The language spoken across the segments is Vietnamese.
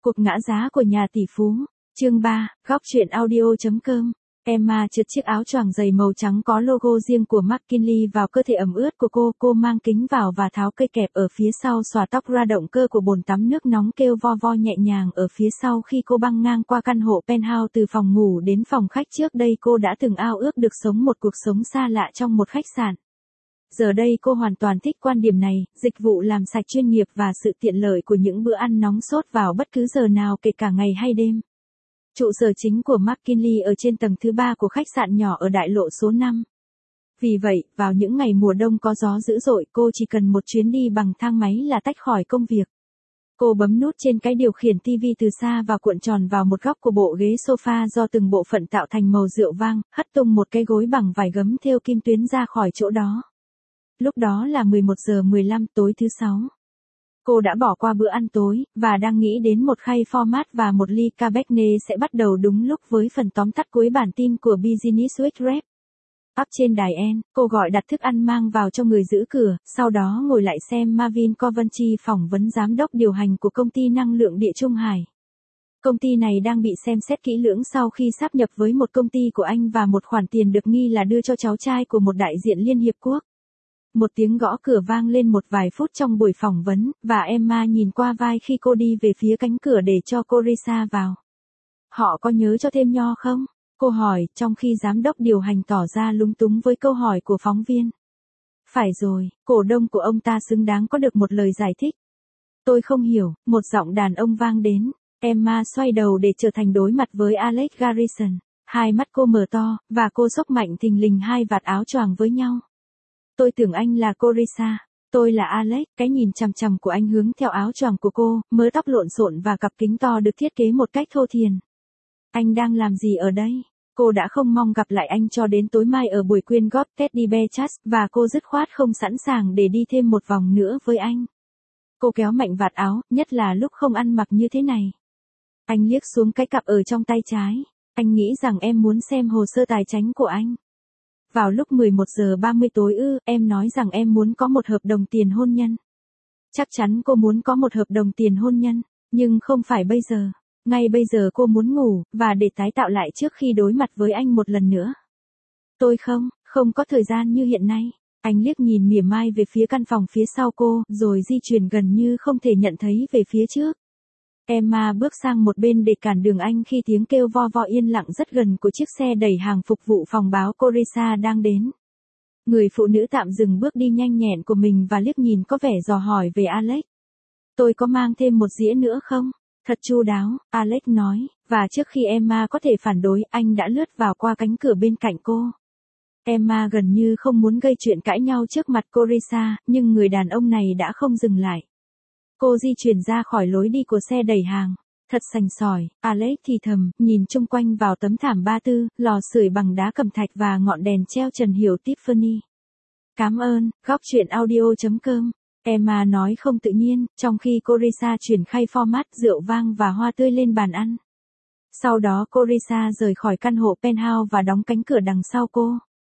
Cuộc ngã giá của nhà tỷ phú. Chương 3, góc truyện audio.com. Emma trượt chiếc áo choàng dày màu trắng có logo riêng của McKinley vào cơ thể ẩm ướt của cô mang kính vào và tháo cây kẹp ở phía sau xòa tóc ra. Động cơ của bồn tắm nước nóng kêu vo vo nhẹ nhàng ở phía sau khi cô băng ngang qua căn hộ penthouse từ phòng ngủ đến phòng khách. Trước đây cô đã từng ao ước được sống một cuộc sống xa lạ trong một khách sạn. Giờ đây cô hoàn toàn thích quan điểm này, dịch vụ làm sạch chuyên nghiệp và sự tiện lợi của những bữa ăn nóng sốt vào bất cứ giờ nào kể cả ngày hay đêm. Trụ sở chính của McKinley ở trên tầng thứ 3 của khách sạn nhỏ ở đại lộ số 5. Vì vậy, vào những ngày mùa đông có gió dữ dội, cô chỉ cần một chuyến đi bằng thang máy là tách khỏi công việc. Cô bấm nút trên cái điều khiển TV từ xa và cuộn tròn vào một góc của bộ ghế sofa do từng bộ phận tạo thành màu rượu vang, hất tung một cái gối bằng vải gấm thêu kim tuyến ra khỏi chỗ đó. Lúc đó là 11 giờ 15 tối thứ 6. Cô đã bỏ qua bữa ăn tối, và đang nghĩ đến một khay format và một ly Cabernet sẽ bắt đầu đúng lúc với phần tóm tắt cuối bản tin của Business Week Rep. Up trên đài N, cô gọi đặt thức ăn mang vào cho người giữ cửa, sau đó ngồi lại xem Marvin Coventry phỏng vấn giám đốc điều hành của công ty năng lượng Địa Trung Hải. Công ty này đang bị xem xét kỹ lưỡng sau khi sáp nhập với một công ty của anh và một khoản tiền được nghi là đưa cho cháu trai của một đại diện Liên Hiệp Quốc. Một tiếng gõ cửa vang lên một vài phút trong buổi phỏng vấn, và Emma nhìn qua vai khi cô đi về phía cánh cửa để cho Carissa vào. Họ có nhớ cho thêm nho không? Cô hỏi, trong khi giám đốc điều hành tỏ ra lúng túng với câu hỏi của phóng viên. Phải rồi, cổ đông của ông ta xứng đáng có được một lời giải thích. Tôi không hiểu, một giọng đàn ông vang đến. Emma xoay đầu để trở thành đối mặt với Alex Garrison. Hai mắt cô mở to, và cô xốc mạnh thình lình hai vạt áo choàng với nhau. Tôi tưởng anh là Carissa. Tôi là Alex. Cái nhìn chằm chằm của anh hướng theo áo choàng của cô, mớ tóc lộn xộn và cặp kính to được thiết kế một cách thô thiển. Anh đang làm gì ở đây? Cô đã không mong gặp lại anh cho đến tối mai ở buổi quyên góp Teddy Bear Trust, và cô dứt khoát không sẵn sàng để đi thêm một vòng nữa với anh. Cô kéo mạnh vạt áo, nhất là lúc không ăn mặc như thế này. Anh liếc xuống cái cặp ở trong tay trái. Anh nghĩ rằng em muốn xem hồ sơ tài chính của anh. Vào lúc 11 giờ 30 tối em nói rằng em muốn có một hợp đồng tiền hôn nhân. Chắc chắn cô muốn có một hợp đồng tiền hôn nhân, nhưng không phải bây giờ. Ngay bây giờ cô muốn ngủ, và để tái tạo lại trước khi đối mặt với anh một lần nữa. Tôi không có thời gian như hiện nay. Anh liếc nhìn mỉa mai về phía căn phòng phía sau cô, rồi di chuyển gần như không thể nhận thấy về phía trước. Emma bước sang một bên để cản đường anh khi tiếng kêu vo vo yên lặng rất gần của chiếc xe đẩy hàng phục vụ phòng báo Carissa đang đến. Người phụ nữ tạm dừng bước đi nhanh nhẹn của mình và liếc nhìn có vẻ dò hỏi về Alex. Tôi có mang thêm một dĩa nữa không? Thật chu đáo, Alex nói, và trước khi Emma có thể phản đối, anh đã lướt vào qua cánh cửa bên cạnh cô. Emma gần như không muốn gây chuyện cãi nhau trước mặt Carissa, nhưng người đàn ông này đã không dừng lại. Cô di chuyển ra khỏi lối đi của xe đẩy hàng. Thật sành sỏi, Alex thì thầm, nhìn chung quanh vào tấm thảm ba tư, lò sưởi bằng đá cẩm thạch và ngọn đèn treo trần hiệu Tiffany. Cảm ơn, góc truyện audio.com. Emma nói không tự nhiên, trong khi Carissa chuyển khay format rượu vang và hoa tươi lên bàn ăn. Sau đó Carissa rời khỏi căn hộ penthouse và đóng cánh cửa đằng sau cô.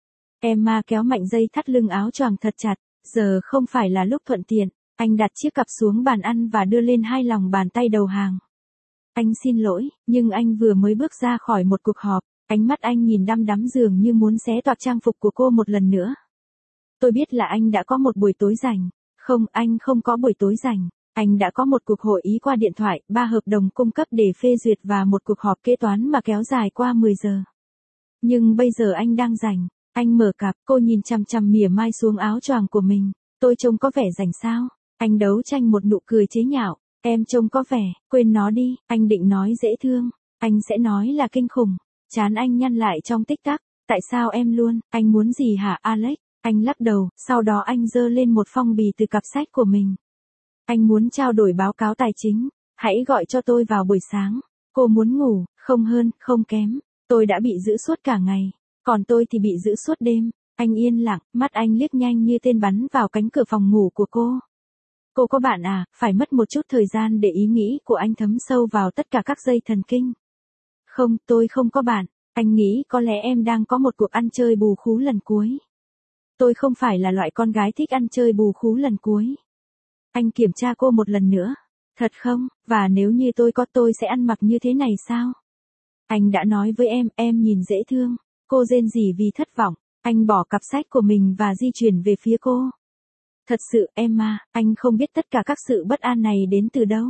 Emma kéo mạnh dây thắt lưng áo choàng thật chặt, giờ không phải là lúc thuận tiện. Anh đặt chiếc cặp xuống bàn ăn và đưa lên hai lòng bàn tay đầu hàng. Anh xin lỗi, nhưng anh vừa mới bước ra khỏi một cuộc họp. Ánh mắt anh nhìn đăm đắm dường như muốn xé toạc trang phục của cô một lần nữa. Tôi biết là anh đã có một buổi tối rảnh. Không, anh không có buổi tối rảnh. Anh đã có một cuộc hội ý qua điện thoại, 3 hợp đồng cung cấp để phê duyệt và một cuộc họp kế toán mà kéo dài qua 10 giờ. Nhưng bây giờ anh đang rảnh. Anh mở cặp, cô nhìn chằm chằm mỉa mai xuống áo choàng của mình. Tôi trông có vẻ rảnh sao? Anh đấu tranh một nụ cười chế nhạo. Em trông có vẻ, quên nó đi, anh định nói dễ thương. Anh sẽ nói là kinh khủng. Trán anh nhăn lại trong tích tắc. Tại sao em luôn, anh muốn gì hả Alex? Anh lắc đầu, sau đó anh giơ lên một phong bì từ cặp sách của mình. Anh muốn trao đổi báo cáo tài chính. Hãy gọi cho tôi vào buổi sáng. Cô muốn ngủ, không hơn, không kém. Tôi đã bị giữ suốt cả ngày. Còn tôi thì bị giữ suốt đêm. Anh yên lặng, mắt anh liếc nhanh như tên bắn vào cánh cửa phòng ngủ của cô. Cô có bạn à? Phải mất một chút thời gian để ý nghĩ của anh thấm sâu vào tất cả các dây thần kinh. Không, tôi không có bạn. Anh nghĩ có lẽ em đang có một cuộc ăn chơi bù khú lần cuối. Tôi không phải là loại con gái thích ăn chơi bù khú lần cuối. Anh kiểm tra cô một lần nữa. Thật không, và nếu như tôi có tôi sẽ ăn mặc như thế này sao? Anh đã nói với em nhìn dễ thương. Cô rên rỉ vì thất vọng. Anh bỏ cặp sách của mình và di chuyển về phía cô. Thật sự Emma, anh không biết tất cả các sự bất an này đến từ đâu.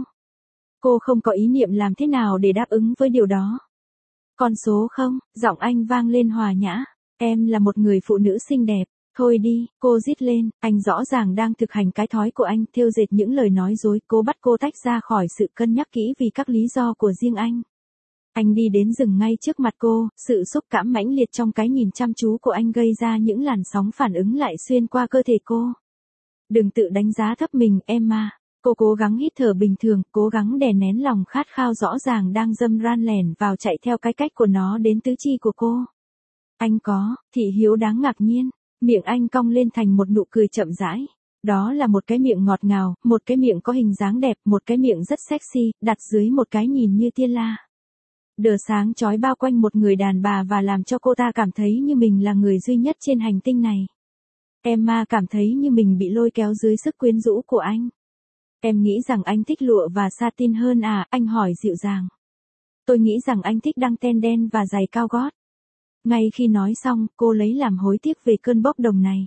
Cô không có ý niệm làm thế nào để đáp ứng với điều đó. Con số không, giọng anh vang lên hòa nhã. Em là một người phụ nữ xinh đẹp. Thôi đi, cô rít lên, anh rõ ràng đang thực hành cái thói của anh, thêu dệt những lời nói dối, cố bắt cô tách ra khỏi sự cân nhắc kỹ vì các lý do của riêng anh. Anh đi đến dừng ngay trước mặt cô, sự xúc cảm mãnh liệt trong cái nhìn chăm chú của anh gây ra những làn sóng phản ứng lại xuyên qua cơ thể cô. Đừng tự đánh giá thấp mình, Emma. Cô cố gắng hít thở bình thường, cố gắng đè nén lòng khát khao rõ ràng đang dâng ran lẻn vào chạy theo cái cách của nó đến tứ chi của cô. Anh có, thị hiếu đáng ngạc nhiên. Miệng anh cong lên thành một nụ cười chậm rãi. Đó là một cái miệng ngọt ngào, một cái miệng có hình dáng đẹp, một cái miệng rất sexy, đặt dưới một cái nhìn như tiên la. Đờ sáng chói bao quanh một người đàn bà và làm cho cô ta cảm thấy như mình là người duy nhất trên hành tinh này. Emma cảm thấy như mình bị lôi kéo dưới sức quyến rũ của anh. Em nghĩ rằng anh thích lụa và satin hơn à, anh hỏi dịu dàng. Tôi nghĩ rằng anh thích đăng ten đen và giày cao gót. Ngay khi nói xong, cô lấy làm hối tiếc về cơn bốc đồng này.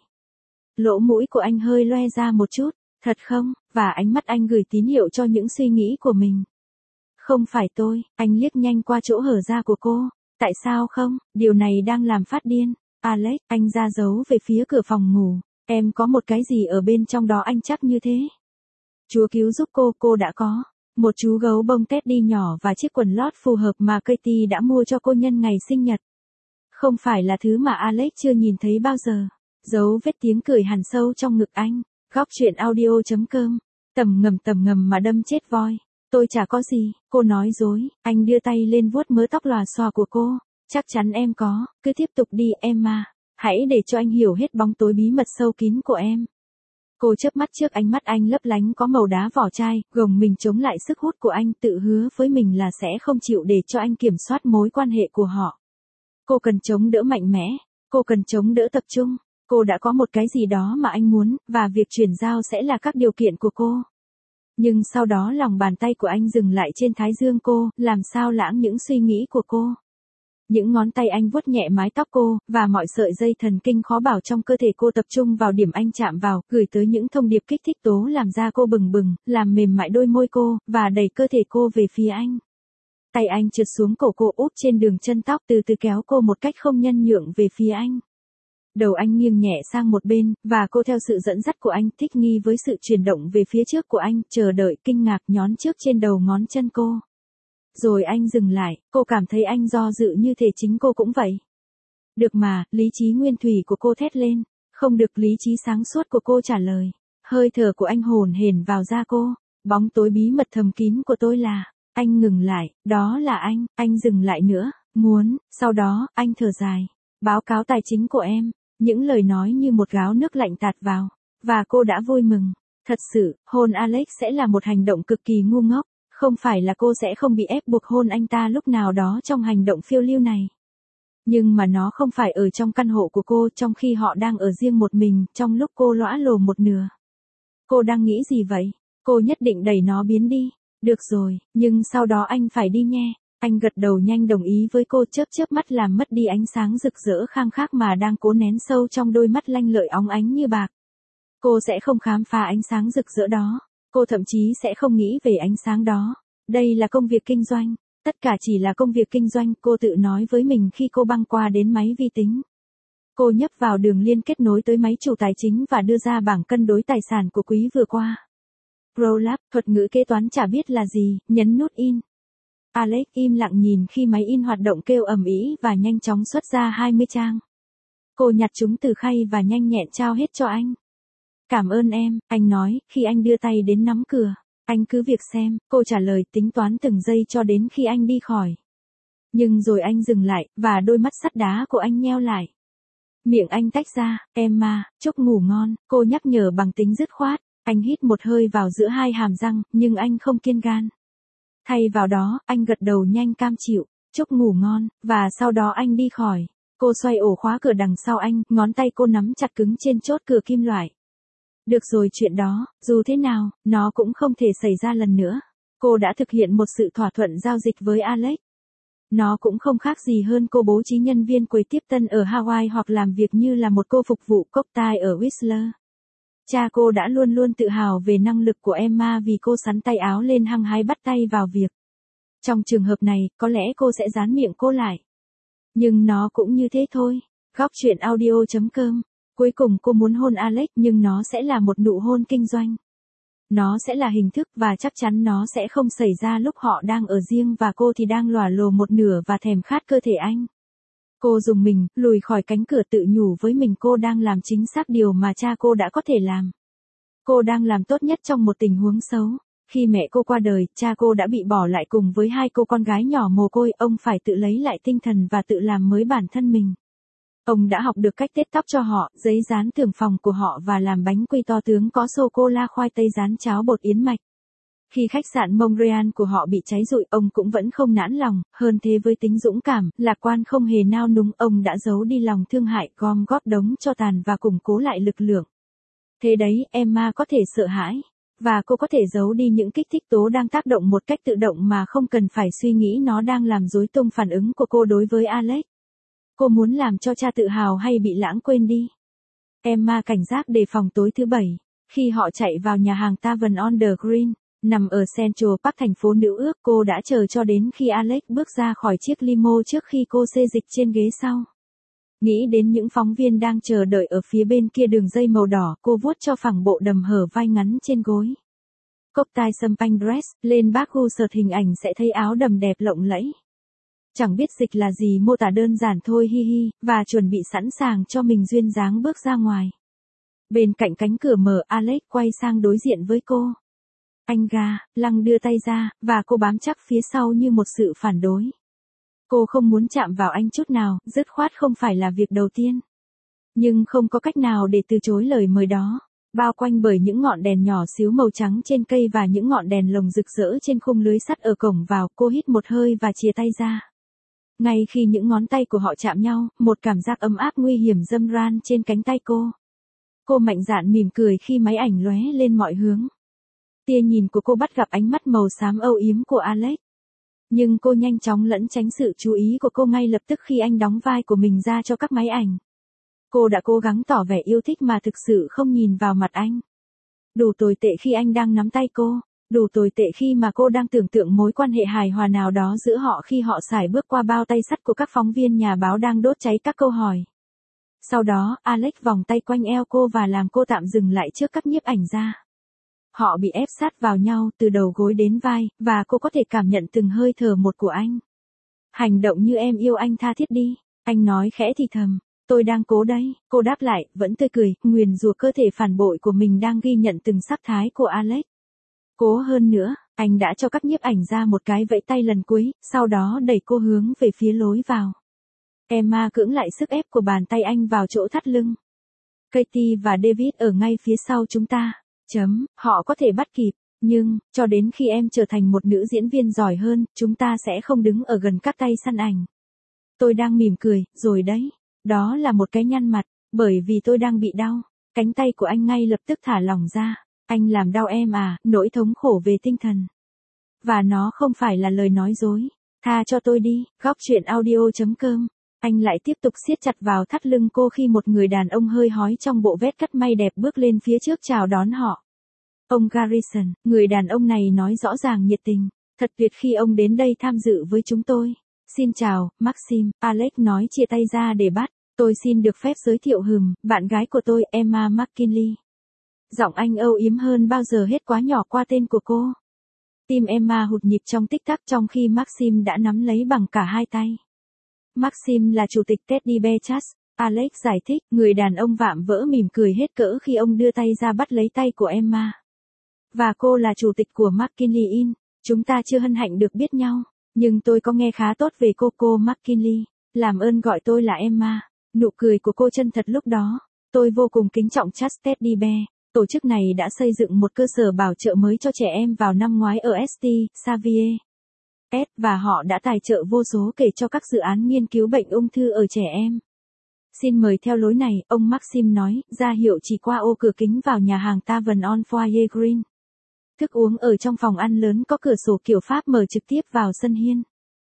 Lỗ mũi của anh hơi loe ra một chút, thật không, và ánh mắt anh gửi tín hiệu cho những suy nghĩ của mình. Không phải tôi, anh liếc nhanh qua chỗ hở ra của cô. Tại sao không, điều này đang làm phát điên. Alex, anh ra dấu về phía cửa phòng ngủ. Em có một cái gì ở bên trong đó anh chắc như thế. Chúa cứu giúp cô đã có. Một chú gấu bông Teddy nhỏ và chiếc quần lót phù hợp mà Katie đã mua cho cô nhân ngày sinh nhật. Không phải là thứ mà Alex chưa nhìn thấy bao giờ. Dấu vết tiếng cười hằn sâu trong ngực anh. Góc chuyện audio.com. Tầm ngầm mà đâm chết voi. Tôi chả có gì, cô nói dối. Anh đưa tay lên vuốt mớ tóc lòa xòa của cô. Chắc chắn em có, cứ tiếp tục đi Emma. Hãy để cho anh hiểu hết bóng tối bí mật sâu kín của em. Cô chớp mắt trước ánh mắt anh lấp lánh có màu đá vỏ chai, gồng mình chống lại sức hút của anh, tự hứa với mình là sẽ không chịu để cho anh kiểm soát mối quan hệ của họ. Cô cần chống đỡ mạnh mẽ, cô cần chống đỡ tập trung, cô đã có một cái gì đó mà anh muốn, và việc chuyển giao sẽ là các điều kiện của cô. Nhưng sau đó lòng bàn tay của anh dừng lại trên thái dương cô, làm sao lãng những suy nghĩ của cô. Những ngón tay anh vuốt nhẹ mái tóc cô, và mọi sợi dây thần kinh khó bảo trong cơ thể cô tập trung vào điểm anh chạm vào, gửi tới những thông điệp kích thích tố làm da cô bừng bừng, làm mềm mại đôi môi cô, và đẩy cơ thể cô về phía anh. Tay anh trượt xuống cổ cô úp trên đường chân tóc, từ từ kéo cô một cách không nhân nhượng về phía anh. Đầu anh nghiêng nhẹ sang một bên, và cô theo sự dẫn dắt của anh, thích nghi với sự chuyển động về phía trước của anh, chờ đợi, kinh ngạc nhón trước trên đầu ngón chân cô. Rồi anh dừng lại, cô cảm thấy anh do dự như thể chính cô cũng vậy. Được mà, lý trí nguyên thủy của cô thét lên. Không được, lý trí sáng suốt của cô trả lời. Hơi thở của anh hồn hển vào da cô. Bóng tối bí mật thầm kín của tôi là. Anh ngừng lại, đó là anh dừng lại nữa, sau đó, anh thở dài. Báo cáo tài chính của em. Những lời nói như một gáo nước lạnh tạt vào. Và cô đã vui mừng. Thật sự, hôn Alex sẽ là một hành động cực kỳ ngu ngốc. Không phải là cô sẽ không bị ép buộc hôn anh ta lúc nào đó trong hành động phiêu lưu này. Nhưng mà nó không phải ở trong căn hộ của cô trong khi họ đang ở riêng một mình, trong lúc cô lõa lồ một nửa. Cô đang nghĩ gì vậy? Cô nhất định đẩy nó biến đi. Được rồi, nhưng sau đó anh phải đi nghe. Anh gật đầu nhanh đồng ý với cô, chớp mắt làm mất đi ánh sáng rực rỡ khang khắc mà đang cố nén sâu trong đôi mắt lanh lợi óng ánh như bạc. Cô sẽ không khám phá ánh sáng rực rỡ đó. Cô thậm chí sẽ không nghĩ về ánh sáng đó. Đây là công việc kinh doanh. Tất cả chỉ là công việc kinh doanh, cô tự nói với mình khi cô băng qua đến máy vi tính. Cô nhấp vào đường liên kết nối tới máy chủ tài chính và đưa ra bảng cân đối tài sản của quý vừa qua. ProLab, thuật ngữ kế toán chả biết là gì, nhấn nút in. Alex im lặng nhìn khi máy in hoạt động kêu ầm ĩ và nhanh chóng xuất ra 20 trang. Cô nhặt chúng từ khay và nhanh nhẹn trao hết cho anh. Cảm ơn em, anh nói, khi anh đưa tay đến nắm cửa. Anh cứ việc xem, cô trả lời, tính toán từng giây cho đến khi anh đi khỏi. Nhưng rồi anh dừng lại, và đôi mắt sắt đá của anh nheo lại. Miệng anh tách ra, Emma, chúc ngủ ngon, cô nhắc nhở bằng tính dứt khoát. Anh hít một hơi vào giữa hai hàm răng, nhưng anh không kiên gan. Thay vào đó, anh gật đầu nhanh cam chịu, chúc ngủ ngon, và sau đó anh đi khỏi. Cô xoay ổ khóa cửa đằng sau anh, ngón tay cô nắm chặt cứng trên chốt cửa kim loại. Được rồi, chuyện đó, dù thế nào, nó cũng không thể xảy ra lần nữa. Cô đã thực hiện một sự thỏa thuận giao dịch với Alex. Nó cũng không khác gì hơn cô bố trí nhân viên quầy tiếp tân ở Hawaii hoặc làm việc như là một cô phục vụ cocktail ở Whistler. Cha cô đã luôn luôn tự hào về năng lực của Emma vì cô xắn tay áo lên hăng hái bắt tay vào việc. Trong trường hợp này, có lẽ cô sẽ dán miệng cô lại. Nhưng nó cũng như thế thôi. Góc chuyện audio.com. Cuối cùng cô muốn hôn Alex nhưng nó sẽ là một nụ hôn kinh doanh. Nó sẽ là hình thức và chắc chắn nó sẽ không xảy ra lúc họ đang ở riêng và cô thì đang lòa lồ một nửa và thèm khát cơ thể anh. Cô dùng mình, lùi khỏi cánh cửa tự nhủ với mình cô đang làm chính xác điều mà cha cô đã có thể làm. Cô đang làm tốt nhất trong một tình huống xấu. Khi mẹ cô qua đời, cha cô đã bị bỏ lại cùng với hai cô con gái nhỏ mồ côi, ông phải tự lấy lại tinh thần và tự làm mới bản thân mình. Ông đã học được cách tết tóc cho họ, giấy dán tường phòng của họ và làm bánh quy to tướng có sô-cô-la khoai tây rán cháo bột yến mạch. Khi khách sạn Montreal của họ bị cháy rụi, ông cũng vẫn không nản lòng, hơn thế với tính dũng cảm, lạc quan không hề nao núng, ông đã giấu đi lòng thương hại, gom góp đống tro tàn và củng cố lại lực lượng. Thế đấy, Emma có thể sợ hãi. Và cô có thể giấu đi những kích thích tố đang tác động một cách tự động mà không cần phải suy nghĩ nó đang làm rối tung phản ứng của cô đối với Alex. Cô muốn làm cho cha tự hào hay bị lãng quên đi? Emma cảnh giác đề phòng tối thứ Bảy. Khi họ chạy vào nhà hàng Tavern on the Green, nằm ở Central Park thành phố Nữ Ước, cô đã chờ cho đến khi Alex bước ra khỏi chiếc limo trước khi cô xê dịch trên ghế sau. Nghĩ đến những phóng viên đang chờ đợi ở phía bên kia đường dây màu đỏ, cô vuốt cho phẳng bộ đầm hở vai ngắn trên gối. Cocktail champagne dress, lên bác gu sợt hình ảnh sẽ thấy áo đầm đẹp lộng lẫy. Chẳng biết dịch là gì, mô tả đơn giản thôi hi hi, và chuẩn bị sẵn sàng cho mình duyên dáng bước ra ngoài. Bên cạnh cánh cửa mở, Alex quay sang đối diện với cô. Anh gà, Lăng đưa tay ra, và cô bám chắc phía sau như một sự phản đối. Cô không muốn chạm vào anh chút nào, dứt khoát không phải là việc đầu tiên. Nhưng không có cách nào để từ chối lời mời đó. Bao quanh bởi những ngọn đèn nhỏ xíu màu trắng trên cây và những ngọn đèn lồng rực rỡ trên khung lưới sắt ở cổng vào, cô hít một hơi và chìa tay ra. Ngay khi những ngón tay của họ chạm nhau, một cảm giác ấm áp nguy hiểm dâm ran trên cánh tay cô. Cô mạnh dạn mỉm cười khi máy ảnh lóe lên mọi hướng. Tia nhìn của cô bắt gặp ánh mắt màu xám âu yếm của Alex. Nhưng cô nhanh chóng lẩn tránh sự chú ý của cô ngay lập tức khi anh đóng vai của mình ra cho các máy ảnh. Cô đã cố gắng tỏ vẻ yêu thích mà thực sự không nhìn vào mặt anh. Đủ tồi tệ khi anh đang nắm tay cô, đủ tồi tệ khi mà cô đang tưởng tượng mối quan hệ hài hòa nào đó giữa họ khi họ sải bước qua bao tay sắt của các phóng viên nhà báo đang đốt cháy các câu hỏi. Sau đó, Alex vòng tay quanh eo cô và làm cô tạm dừng lại trước các nhiếp ảnh gia. Họ bị ép sát vào nhau từ đầu gối đến vai, và cô có thể cảm nhận từng hơi thở một của anh. Hành động như em yêu anh tha thiết đi, anh nói khẽ thì thầm. Tôi đang cố đấy, cô đáp lại, vẫn tươi cười, nguyền rủa cơ thể phản bội của mình đang ghi nhận từng sắc thái của Alex. Cố hơn nữa, anh đã cho các nhiếp ảnh ra một cái vẫy tay lần cuối, sau đó đẩy cô hướng về phía lối vào. Emma cưỡng lại sức ép của bàn tay anh vào chỗ thắt lưng. Katie và David ở ngay phía sau chúng ta. Họ có thể bắt kịp, nhưng, cho đến khi em trở thành một nữ diễn viên giỏi hơn, chúng ta sẽ không đứng ở gần các tay săn ảnh. Tôi đang mỉm cười, rồi đấy. Đó là một cái nhăn mặt, bởi vì tôi đang bị đau. Cánh tay của anh ngay lập tức thả lỏng ra. Anh làm đau em à, nỗi thống khổ về tinh thần. Và nó không phải là lời nói dối. Tha cho tôi đi, góc chuyện audio.com. Anh lại tiếp tục siết chặt vào thắt lưng cô khi một người đàn ông hơi hói trong bộ vest cắt may đẹp bước lên phía trước chào đón họ. Ông Garrison, người đàn ông này nói rõ ràng nhiệt tình. Thật tuyệt khi ông đến đây tham dự với chúng tôi. Xin chào, Maxim, Alex nói chia tay ra để bắt. Tôi xin được phép giới thiệu bạn gái của tôi, Emma McKinley. Giọng anh âu yếm hơn bao giờ hết quá nhỏ qua tên của cô. Tim Emma hụt nhịp trong tích tắc trong khi Maxim đã nắm lấy bằng cả hai tay. Maxim là chủ tịch Teddy Bear Trust, Alex giải thích, người đàn ông vạm vỡ mỉm cười hết cỡ khi ông đưa tay ra bắt lấy tay của Emma. Và cô là chủ tịch của McKinley Inn, chúng ta chưa hân hạnh được biết nhau, nhưng tôi có nghe khá tốt về cô McKinley, làm ơn gọi tôi là Emma. Nụ cười của cô chân thật lúc đó, tôi vô cùng kính trọng Trust Teddy Bear. Tổ chức này đã xây dựng một cơ sở bảo trợ mới cho trẻ em vào năm ngoái ở St. Xavier. Và họ đã tài trợ vô số kể cho các dự án nghiên cứu bệnh ung thư ở trẻ em. Xin mời theo lối này, ông Maxim nói, ra hiệu chỉ qua ô cửa kính vào nhà hàng Tavern on Foyer Green. Thức uống ở trong phòng ăn lớn có cửa sổ kiểu Pháp mở trực tiếp vào sân hiên.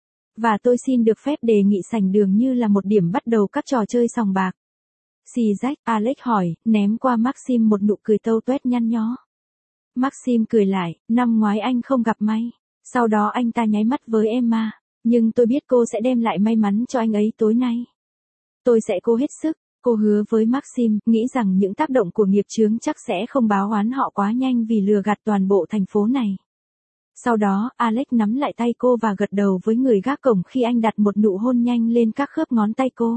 Và tôi xin được phép đề nghị sảnh đường như là một điểm bắt đầu các trò chơi sòng bạc. Xì rách, Alex hỏi, ném qua Maxim một nụ cười tâu tuét nhăn nhó. Maxim cười lại, năm ngoái anh không gặp may. Sau đó anh ta nháy mắt với Emma. Nhưng tôi biết cô sẽ đem lại may mắn cho anh ấy tối nay. Tôi sẽ cố hết sức. Cô hứa với Maxim, nghĩ rằng những tác động của nghiệp chướng chắc sẽ không báo oán họ quá nhanh vì lừa gạt toàn bộ thành phố này. Sau đó, Alex nắm lại tay cô và gật đầu với người gác cổng khi anh đặt một nụ hôn nhanh lên các khớp ngón tay cô.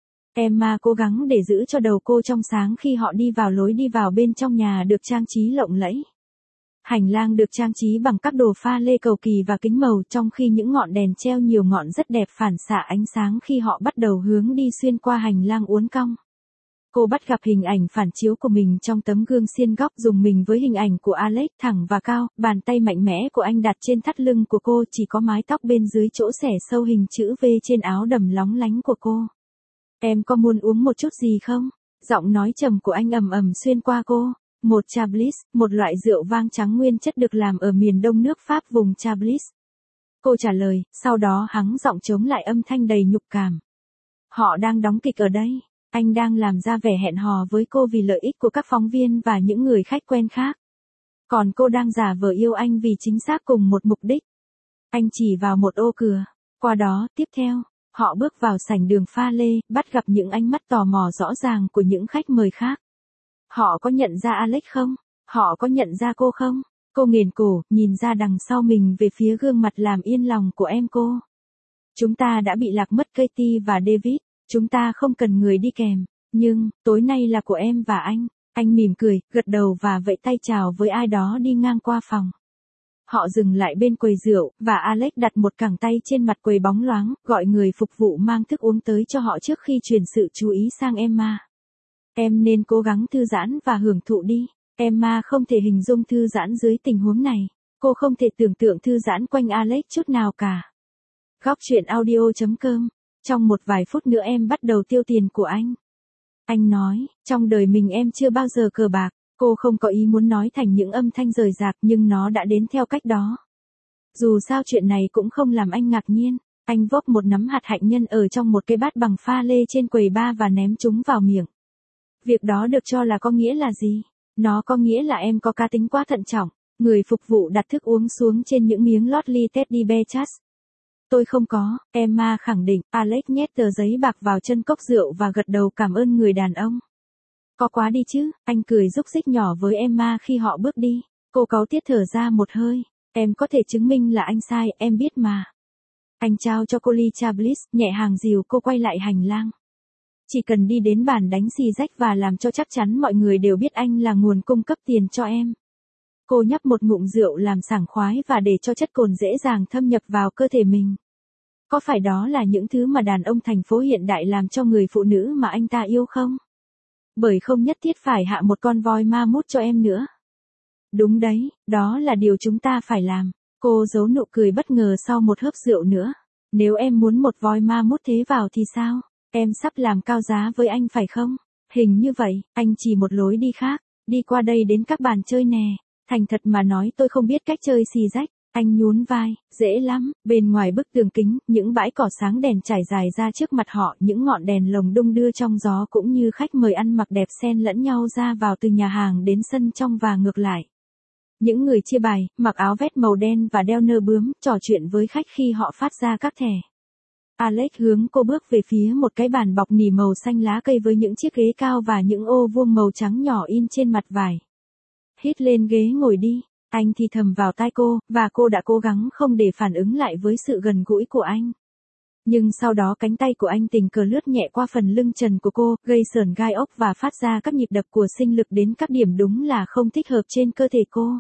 Emma cố gắng để giữ cho đầu cô trong sáng khi họ đi vào lối đi vào bên trong nhà được trang trí lộng lẫy. Hành lang được trang trí bằng các đồ pha lê cầu kỳ và kính màu, trong khi những ngọn đèn treo nhiều ngọn rất đẹp phản xạ ánh sáng khi họ bắt đầu hướng đi xuyên qua hành lang uốn cong. Cô bắt gặp hình ảnh phản chiếu của mình trong tấm gương xiên góc, dùng mình với hình ảnh của Alex thẳng và cao, bàn tay mạnh mẽ của anh đặt trên thắt lưng của cô, chỉ có mái tóc bên dưới chỗ xẻ sâu hình chữ V trên áo đầm lóng lánh của cô. Em có muốn uống một chút gì không? Giọng nói trầm của anh ầm ầm xuyên qua cô. Một Chablis, một loại rượu vang trắng nguyên chất được làm ở miền đông nước Pháp vùng Chablis. Cô trả lời, sau đó hắng giọng chống lại âm thanh đầy nhục cảm. Họ đang đóng kịch ở đây. Anh đang làm ra vẻ hẹn hò với cô vì lợi ích của các phóng viên và những người khách quen khác. Còn cô đang giả vờ yêu anh vì chính xác cùng một mục đích. Anh chỉ vào một ô cửa. Qua đó, tiếp theo, họ bước vào sảnh đường pha lê, bắt gặp những ánh mắt tò mò rõ ràng của những khách mời khác. Họ có nhận ra Alex không? Họ có nhận ra cô không? Cô nghển cổ, nhìn ra đằng sau mình về phía gương mặt làm yên lòng của em cô. Chúng ta đã bị lạc mất Katie và David. Chúng ta không cần người đi kèm. Nhưng, tối nay là của em và anh. Anh mỉm cười, gật đầu và vẫy tay chào với ai đó đi ngang qua phòng. Họ dừng lại bên quầy rượu, và Alex đặt một cẳng tay trên mặt quầy bóng loáng, gọi người phục vụ mang thức uống tới cho họ trước khi chuyển sự chú ý sang Emma. Em nên cố gắng thư giãn và hưởng thụ đi. Emma không thể hình dung thư giãn dưới tình huống này. Cô không thể tưởng tượng thư giãn quanh Alex chút nào cả. Góc chuyện audio.com. Trong một vài phút nữa em bắt đầu tiêu tiền của anh. Anh nói, trong đời mình em chưa bao giờ cờ bạc. Cô không có ý muốn nói thành những âm thanh rời rạc nhưng nó đã đến theo cách đó. Dù sao chuyện này cũng không làm anh ngạc nhiên. Anh vốc một nắm hạt hạnh nhân ở trong một cái bát bằng pha lê trên quầy bar và ném chúng vào miệng. Việc đó được cho là có nghĩa là gì? Nó có nghĩa là em có cá tính quá thận trọng. Người phục vụ đặt thức uống xuống trên những miếng lót ly Teddy Bear Chas. Tôi không có, Emma khẳng định. Alex nhét tờ giấy bạc vào chân cốc rượu và gật đầu cảm ơn người đàn ông. Có quá đi chứ, anh cười rúc rích nhỏ với Emma khi họ bước đi. Cô cáu tiết thở ra một hơi. Em có thể chứng minh là anh sai, em biết mà. Anh trao cho cô ly Chablis, nhẹ hàng dìu cô quay lại hành lang. Chỉ cần đi đến bàn đánh xì rách và làm cho chắc chắn mọi người đều biết anh là nguồn cung cấp tiền cho em. Cô nhấp một ngụm rượu làm sảng khoái và để cho chất cồn dễ dàng thâm nhập vào cơ thể mình. Có phải đó là những thứ mà đàn ông thành phố hiện đại làm cho người phụ nữ mà anh ta yêu không? Bởi không nhất thiết phải hạ một con voi ma mút cho em nữa. Đúng đấy, đó là điều chúng ta phải làm. Cô giấu nụ cười bất ngờ sau một hớp rượu nữa. Nếu em muốn một voi ma mút thế vào thì sao? Em sắp làm cao giá với anh phải không? Hình như vậy, anh chỉ một lối đi khác. Đi qua đây đến các bàn chơi nè. Thành thật mà nói tôi không biết cách chơi xì rách. Anh nhún vai, dễ lắm. Bên ngoài bức tường kính, những bãi cỏ sáng đèn trải dài ra trước mặt họ, những ngọn đèn lồng đung đưa trong gió cũng như khách mời ăn mặc đẹp xen lẫn nhau ra vào từ nhà hàng đến sân trong và ngược lại. Những người chia bài, mặc áo vest màu đen và đeo nơ bướm, trò chuyện với khách khi họ phát ra các thẻ. Alex hướng cô bước về phía một cái bàn bọc nỉ màu xanh lá cây với những chiếc ghế cao và những ô vuông màu trắng nhỏ in trên mặt vải. Hít lên ghế ngồi đi, anh thì thầm vào tai cô, và cô đã cố gắng không để phản ứng lại với sự gần gũi của anh. Nhưng sau đó cánh tay của anh tình cờ lướt nhẹ qua phần lưng trần của cô, gây sởn gai ốc và phát ra các nhịp đập của sinh lực đến các điểm đúng là không thích hợp trên cơ thể cô.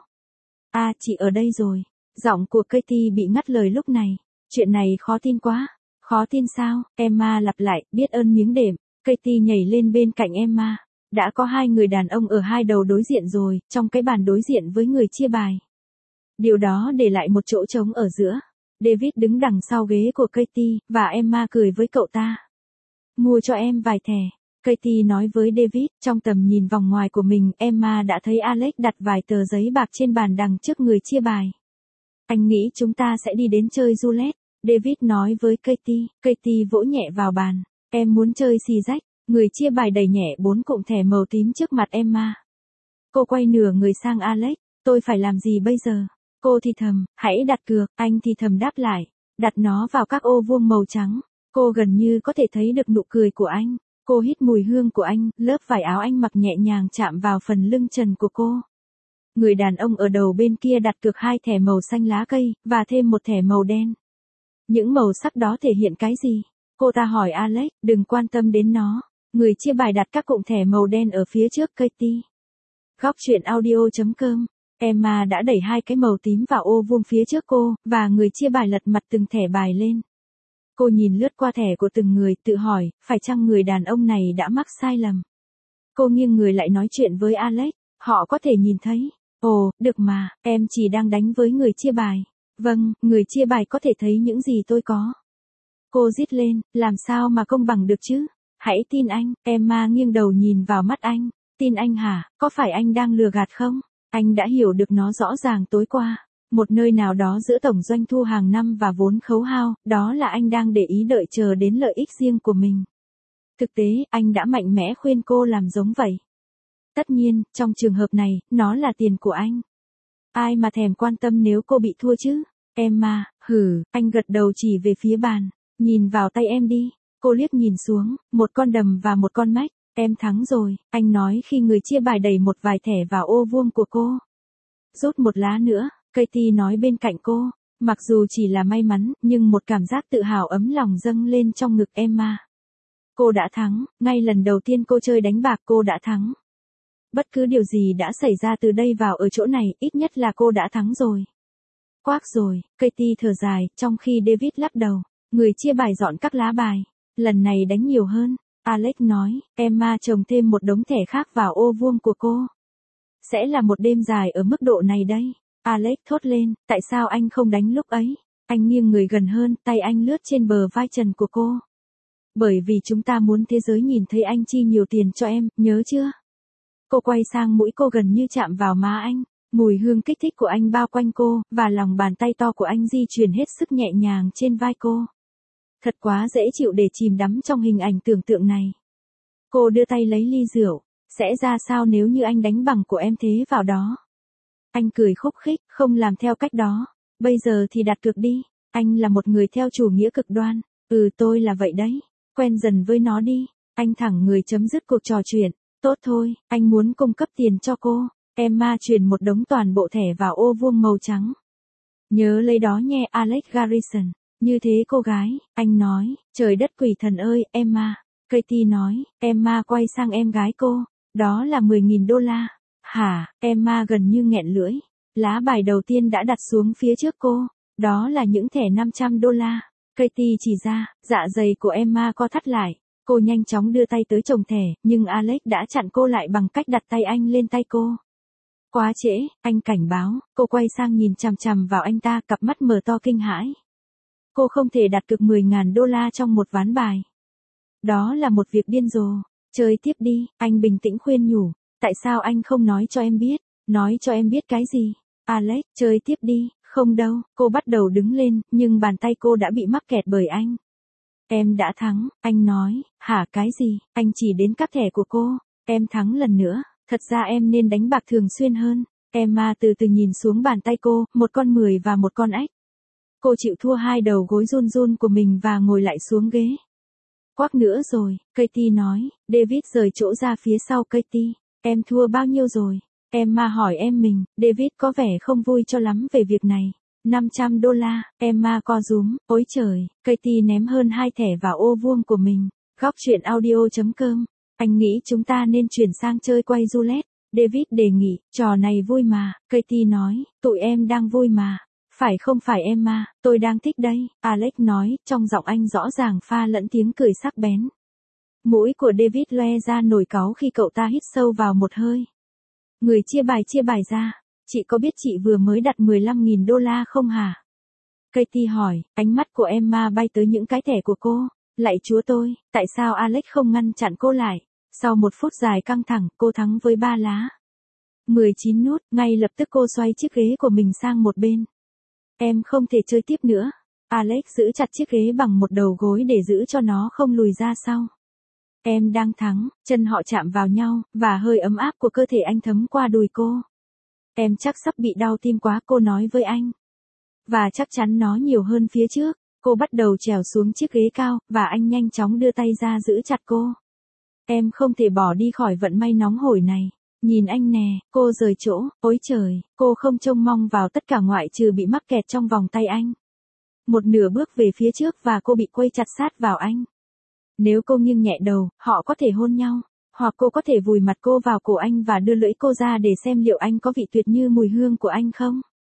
À, chị ở đây rồi. Giọng của Katie bị ngắt lời lúc này. Chuyện này khó tin quá. Khó tin sao? Emma lặp lại, biết ơn miếng đệm. Katie nhảy lên bên cạnh Emma. Đã có hai người đàn ông ở hai đầu đối diện rồi, trong cái bàn đối diện với người chia bài. Điều đó để lại một chỗ trống ở giữa. David đứng đằng sau ghế của Katie, và Emma cười với cậu ta. Mua cho em vài thẻ. Katie nói với David, trong tầm nhìn vòng ngoài của mình, Emma đã thấy Alex đặt vài tờ giấy bạc trên bàn đằng trước người chia bài. Anh nghĩ chúng ta sẽ đi đến chơi roulette, David nói với Katie. Katie vỗ nhẹ vào bàn. Em muốn chơi xì rách. Người chia bài đẩy nhẹ 4 cụm thẻ màu tím trước mặt Emma. Cô quay nửa người sang Alex. Tôi phải làm gì bây giờ? Cô thì thầm, hãy đặt cược. Anh thì thầm đáp lại. Đặt nó vào các ô vuông màu trắng. Cô gần như có thể thấy được nụ cười của anh. Cô hít mùi hương của anh, lớp vải áo anh mặc nhẹ nhàng chạm vào phần lưng trần của cô. Người đàn ông ở đầu bên kia đặt cược 2 thẻ màu xanh lá cây, và thêm 1 thẻ màu đen. Những màu sắc đó thể hiện cái gì? Cô ta hỏi Alex, đừng quan tâm đến nó. Người chia bài đặt các cụm thẻ màu đen ở phía trước Katie. Góc truyện audio.com. Emma đã đẩy 2 cái màu tím vào ô vuông phía trước cô, và người chia bài lật mặt từng thẻ bài lên. Cô nhìn lướt qua thẻ của từng người, tự hỏi, phải chăng người đàn ông này đã mắc sai lầm? Cô nghiêng người lại nói chuyện với Alex, họ có thể nhìn thấy. Ồ, được mà, em chỉ đang đánh với người chia bài. Vâng, người chia bài có thể thấy những gì tôi có. Cô rít lên, làm sao mà công bằng được chứ? Hãy tin anh. Emma nghiêng đầu nhìn vào mắt anh. Tin anh hả? Có phải anh đang lừa gạt không? Anh đã hiểu được nó rõ ràng tối qua. Một nơi nào đó giữa tổng doanh thu hàng năm và vốn khấu hao, đó là anh đang để ý đợi chờ đến lợi ích riêng của mình. Thực tế, anh đã mạnh mẽ khuyên cô làm giống vậy. Tất nhiên, trong trường hợp này, nó là tiền của anh. Ai mà thèm quan tâm nếu cô bị thua chứ? Emma, anh gật đầu chỉ về phía bàn. Nhìn vào tay em đi. Cô liếc nhìn xuống, một con đầm và một con mách. Em thắng rồi, anh nói khi người chia bài đẩy một vài thẻ vào ô vuông của cô. Rút một lá nữa, Katie nói bên cạnh cô. Mặc dù chỉ là may mắn, nhưng một cảm giác tự hào ấm lòng dâng lên trong ngực Emma. Cô đã thắng, ngay lần đầu tiên cô chơi đánh bạc cô đã thắng. Bất cứ điều gì đã xảy ra từ đây vào ở chỗ này, ít nhất là cô đã thắng rồi. Quác rồi, Katie thở dài, trong khi David lắc đầu. Người chia bài dọn các lá bài. Lần này đánh nhiều hơn. Alex nói, Emma chồng thêm một đống thẻ khác vào ô vuông của cô. Sẽ là một đêm dài ở mức độ này đây. Alex thốt lên, tại sao anh không đánh lúc ấy? Anh nghiêng người gần hơn, tay anh lướt trên bờ vai trần của cô. Bởi vì chúng ta muốn thế giới nhìn thấy anh chi nhiều tiền cho em, nhớ chưa? Cô quay sang mũi cô gần như chạm vào má anh. Mùi hương kích thích của anh bao quanh cô, và lòng bàn tay to của anh di chuyển hết sức nhẹ nhàng trên vai cô. Thật quá dễ chịu để chìm đắm trong hình ảnh tưởng tượng này. Cô đưa tay lấy ly rượu. Sẽ ra sao nếu như anh đánh bằng của em thế vào đó? Anh cười khúc khích, không làm theo cách đó. Bây giờ thì đặt cược đi. Anh là một người theo chủ nghĩa cực đoan. Tôi là vậy đấy. Quen dần với nó đi. Anh thẳng người chấm dứt cuộc trò chuyện. Tốt thôi, anh muốn cung cấp tiền cho cô. Emma chuyển một đống toàn bộ thẻ vào ô vuông màu trắng. Nhớ lấy đó nhé Alex Garrison. Như thế cô gái, anh nói, trời đất quỷ thần ơi, Emma. Katie nói, Emma quay sang em gái cô. Đó là 10.000 đô la. Hả, Emma gần như nghẹn lưỡi. Lá bài đầu tiên đã đặt xuống phía trước cô. Đó là những thẻ 500 đô la. Katie chỉ ra, dạ dày của Emma co thắt lại. Cô nhanh chóng đưa tay tới chồng thẻ, nhưng Alex đã chặn cô lại bằng cách đặt tay anh lên tay cô. Quá trễ, anh cảnh báo. Cô quay sang nhìn chằm chằm vào anh ta, cặp mắt mở to kinh hãi. Cô không thể đặt cược 10.000 đô la trong một ván bài. Đó là một việc điên rồ. Chơi tiếp đi, anh bình tĩnh khuyên nhủ. Tại sao anh không nói cho em biết? Nói cho em biết cái gì? Alex, chơi tiếp đi. Không đâu, cô bắt đầu đứng lên, nhưng bàn tay cô đã bị mắc kẹt bởi anh. Em đã thắng, anh nói. Hả, cái gì? Anh chỉ đến cắp thẻ của cô. Em thắng lần nữa. Thật ra em nên đánh bạc thường xuyên hơn. Emma từ từ nhìn xuống bàn tay cô, một con 10 và một con ếch. Cô chịu thua 2 đầu gối run run của mình và ngồi lại xuống ghế. Quắc nữa rồi, Katie nói. David rời chỗ ra phía sau Katie. Em thua bao nhiêu rồi? Emma hỏi em mình. David có vẻ không vui cho lắm về việc này. 500 đô la, Emma co rúm. Ôi trời, Katie ném hơn 2 thẻ vào ô vuông của mình. Góc truyện audio.com. Anh nghĩ chúng ta nên chuyển sang chơi quay roulette. David đề nghị, trò này vui mà. Katie nói, tụi em đang vui mà. Phải không phải Emma, tôi đang thích đây. Alex nói, trong giọng anh rõ ràng pha lẫn tiếng cười sắc bén. Mũi của David loe ra nổi cáu khi cậu ta hít sâu vào một hơi. Người chia bài ra. Chị có biết chị vừa mới đặt 15.000 đô la không hả? Katie hỏi, ánh mắt của Emma bay tới những cái thẻ của cô. Lạy chúa tôi, tại sao Alex không ngăn chặn cô lại? Sau 1 phút dài căng thẳng, cô thắng với 3 lá. 19 nút, ngay lập tức cô xoay chiếc ghế của mình sang một bên. Em không thể chơi tiếp nữa. Alex giữ chặt chiếc ghế bằng một đầu gối để giữ cho nó không lùi ra sau. Em đang thắng, chân họ chạm vào nhau, và hơi ấm áp của cơ thể anh thấm qua đùi cô. Em chắc sắp bị đau tim quá, cô nói với anh. Và chắc chắn nó nhiều hơn phía trước. Cô bắt đầu trèo xuống chiếc ghế cao, và anh nhanh chóng đưa tay ra giữ chặt cô. Em không thể bỏ đi khỏi vận may nóng hổi này. Nhìn anh nè, cô rời chỗ, ôi trời, cô không trông mong vào tất cả ngoại trừ bị mắc kẹt trong vòng tay anh. Một nửa bước về phía trước và cô bị quây chặt sát vào anh. Nếu cô nghiêng nhẹ đầu, họ có thể hôn nhau, hoặc cô có thể vùi mặt cô vào cổ anh và đưa lưỡi cô ra để xem liệu anh có vị tuyệt như mùi hương của anh không.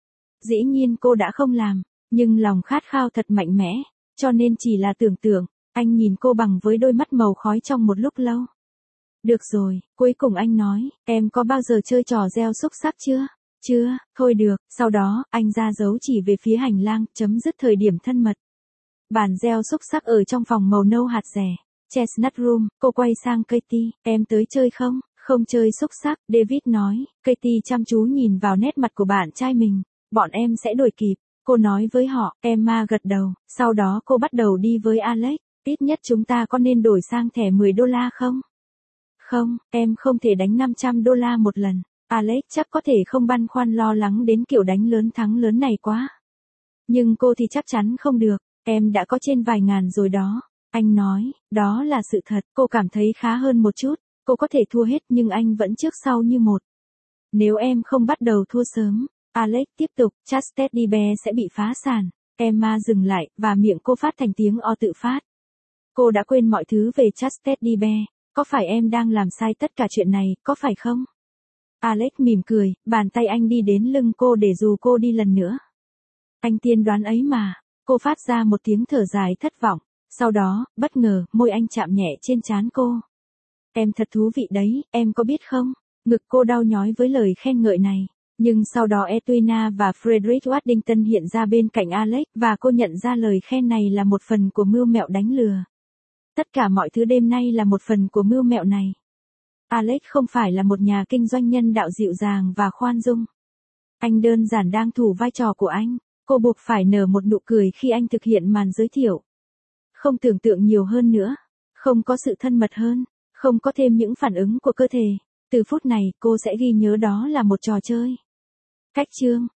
Dĩ nhiên cô đã không làm, nhưng lòng khát khao thật mạnh mẽ, cho nên chỉ là tưởng tượng. Anh nhìn cô bằng với đôi mắt màu khói trong một lúc lâu. Được rồi, cuối cùng anh nói, em có bao giờ chơi trò gieo xúc xắc chưa? Chưa, thôi được, sau đó, anh ra dấu chỉ về phía hành lang, chấm dứt thời điểm thân mật. Bàn gieo xúc xắc ở trong phòng màu nâu hạt rẻ. Chestnut Room, cô quay sang Katie, em tới chơi không? Không chơi xúc xắc, David nói. Katie chăm chú nhìn vào nét mặt của bạn trai mình. Bọn em sẽ đuổi kịp, cô nói với họ. Emma gật đầu, sau đó cô bắt đầu đi với Alex. Ít nhất chúng ta có nên đổi sang thẻ $10 không? Không, em không thể đánh $500 một lần. Alex chắc có thể không băn khoăn lo lắng đến kiểu đánh lớn thắng lớn này quá. Nhưng cô thì chắc chắn không được, em đã có trên vài ngàn rồi đó. Anh nói, đó là sự thật, cô cảm thấy khá hơn một chút, cô có thể thua hết nhưng anh vẫn trước sau như một. Nếu em không bắt đầu thua sớm, Alex tiếp tục, Chastity Bear sẽ bị phá sản. Emma dừng lại, và miệng cô phát thành tiếng o tự phát. Cô đã quên mọi thứ về Chastity Bear. Có phải em đang làm sai tất cả chuyện này, có phải không? Alex mỉm cười, bàn tay anh đi đến lưng cô để dù cô đi lần nữa. Anh tiên đoán ấy mà. Cô phát ra một tiếng thở dài thất vọng. Sau đó, bất ngờ, môi anh chạm nhẹ trên trán cô. Em thật thú vị đấy, em có biết không? Ngực cô đau nhói với lời khen ngợi này. Nhưng sau đó Edwina và Frederick Waddington hiện ra bên cạnh Alex, và cô nhận ra lời khen này là một phần của mưu mẹo đánh lừa. Tất cả mọi thứ đêm nay là một phần của mưu mẹo này. Alex không phải là một nhà kinh doanh nhân đạo dịu dàng và khoan dung. Anh đơn giản đang thủ vai trò của anh. Cô buộc phải nở một nụ cười khi anh thực hiện màn giới thiệu. Không tưởng tượng nhiều hơn nữa. Không có sự thân mật hơn. Không có thêm những phản ứng của cơ thể. Từ phút này, cô sẽ ghi nhớ đó là một trò chơi. Cách chương